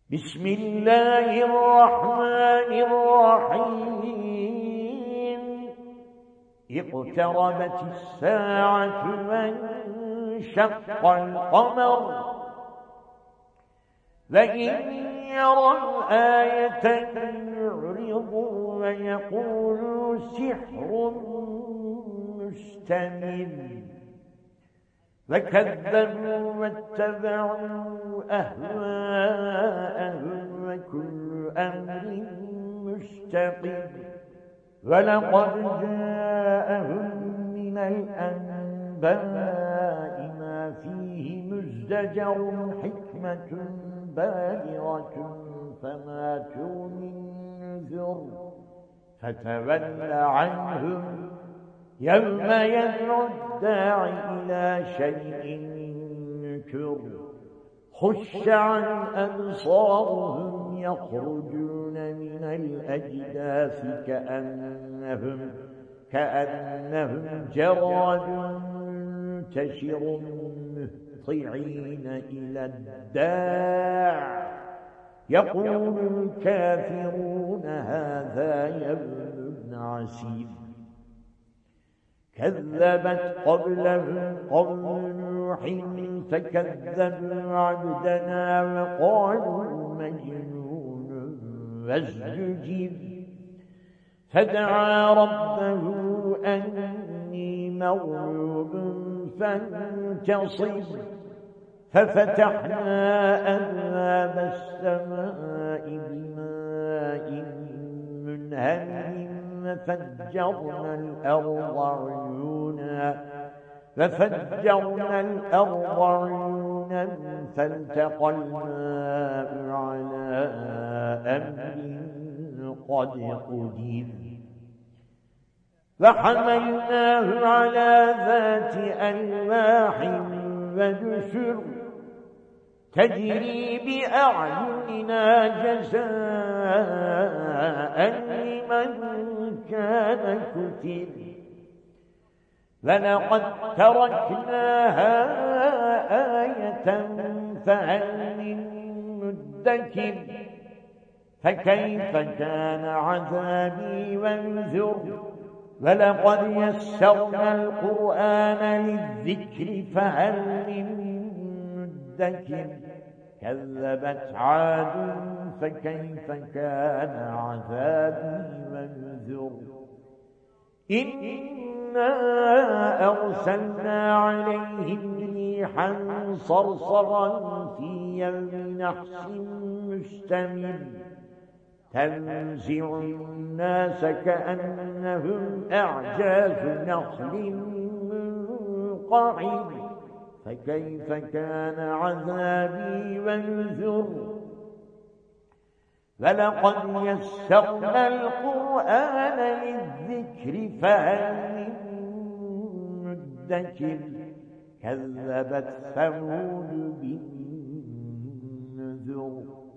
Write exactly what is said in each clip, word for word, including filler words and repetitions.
بسم الله الرحمن الرحيم اقتربت الساعة وانشق القمر وإن يروا آية يعرضوا ويقولوا سحر مستمر وكذبوا واتبعوا أهواءهم وكل أمر مستقر ولقد جاءهم من الأنباء ما فيه مزدجر حكمة بالغة فما تغني النذر فتول عنهم يوم يدعو الداعي إلى شيء نكر خش عن أبصارهم يخرجون من الأجداث كأنهم كأنهم جراد منتشر مهطعين إلى الداع يقول الكافرون هذا يوم عسير كذبت قبلهم قوم نوح فكذبوا عبدنا وقالوا مجنون وازدجر فدعا ربه أني مغلوب فانتصر ففتحنا أبواب السماء بماء منهمر ففجرنا الأرض عيونا ففجرنا الأرض عيونا فالتقى الماء على أمر قد قدر فحملناه على ذات ألواح ودسر تجري بأعيننا جزاء لمن كان كفر ولقد تركناها آية فهل من مدكر فكيف كان عذابي ونذر ولقد يسرنا القرآن للذكر فهل من مدكر كذبت عاد فكيف كان عذابي ونذر إنا أرسلنا عليهم ريحا صرصرا في يوم نحس مستمر تنزع الناس كأنهم أعجاز نخل منقعر فكيف كان عذابي ونذر ولقد يسرنا القرآن للذكر فهل من مدكر كذبت ثمود بالنذر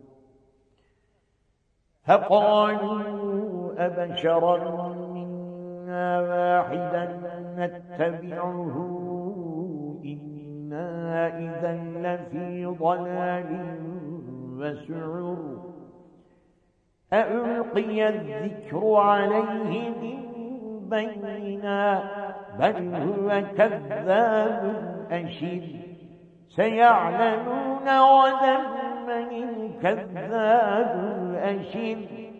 فقالوا أبشرا منا واحدا نتبعه إنا إذا لفي ضلال وسعر ألقي الذكر عليه من بيننا بل هو كذاب أشر سيعلمون غدا من الكذاب الأشر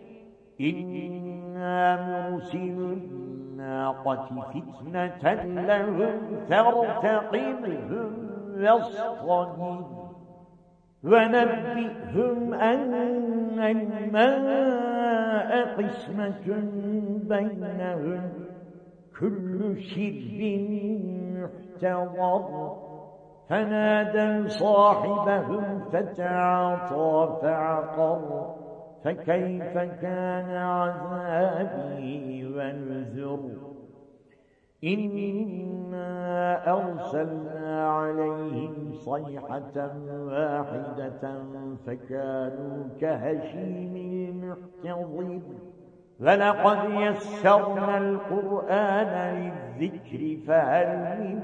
إنا مرسل الناقة فتنة لهم فارتقبهم واصطبر ونبئهم أن الماء قسمة بينهم كل شرب محتضر فنادوا صاحبهم فتعاطى فعقر فكيف كان عذابي ونذر إنا أرسلنا عليهم صيحة واحدة فكانوا كهشيم المحتضر ولقد يسرنا القرآن للذكر فهل من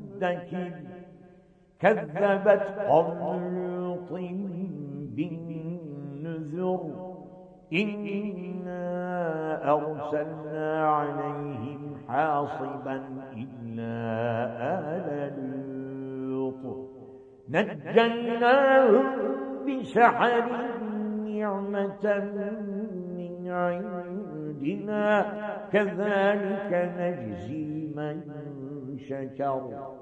مدكر كذبت قوم لوط بالنذر إنا أرسلنا عليهم حاصبا إلا آل لوط نجيناهم بسحر نعمة من عندنا كذلك نجزي من شكر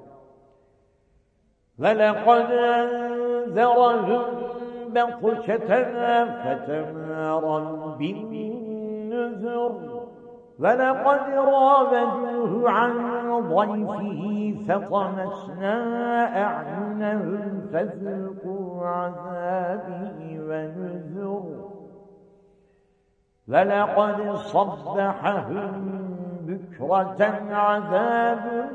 ولقد أنذرهم بطشتنا فتماروا بالنذر ولقد راودوه عن ضيفه فطمسنا أعينهم فذوقوا عذابي ونذر ولقد صبحهم بكرة عذاب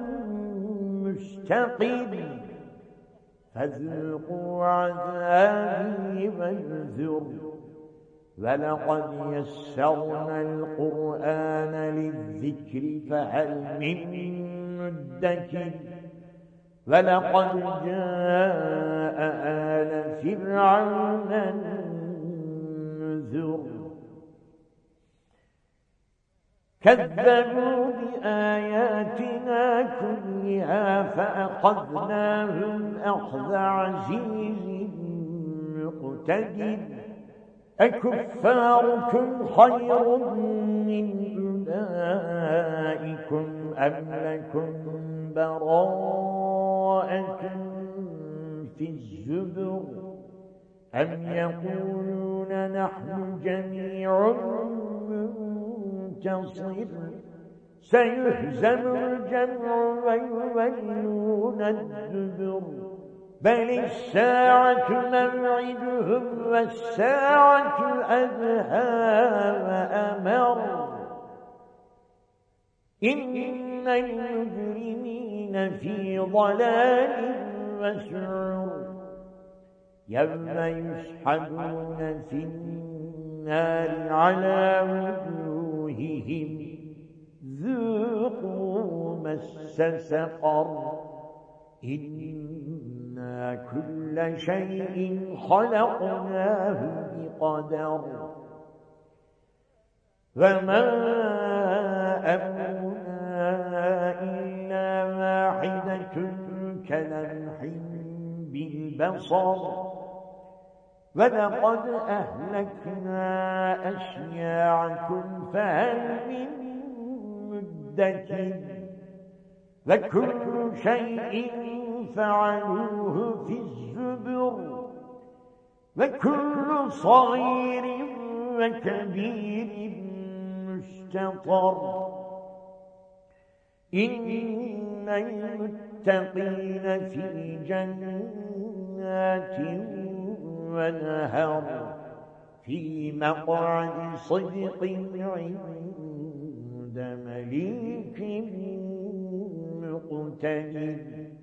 مستقيم فذوقوا عذابي ونذر ولقد يسرنا القرآن للذكر فهل من مدكر ولقد جاء آل فرعون النذر كذبوا بآياتنا كلها فأخذناهم أخذ عزيز مقتدر أكفاركم خير من أولئكم أم لكم براءة في الزبر أم يقولون نحن جميع منتصر سيهزم الجمع ويولون الدبر بل الساعة موعدهم والساعة أدهى وأمر إن المجرمين في ضلال وسعر يوم يسحبون في النار على وجوههم ذوقوا مس سقر إنا كل شيء خلقناه بقدر وما أمرنا إلا واحدة كلمح بالبصر ولقد أهلكنا أشياعكم فهل من مدكر وكل شيء فعلوه في الزبر وكل صغير وكبير مستطر إن المتقين في جنات ونهر في مقعد صدق عند مليك مقتدر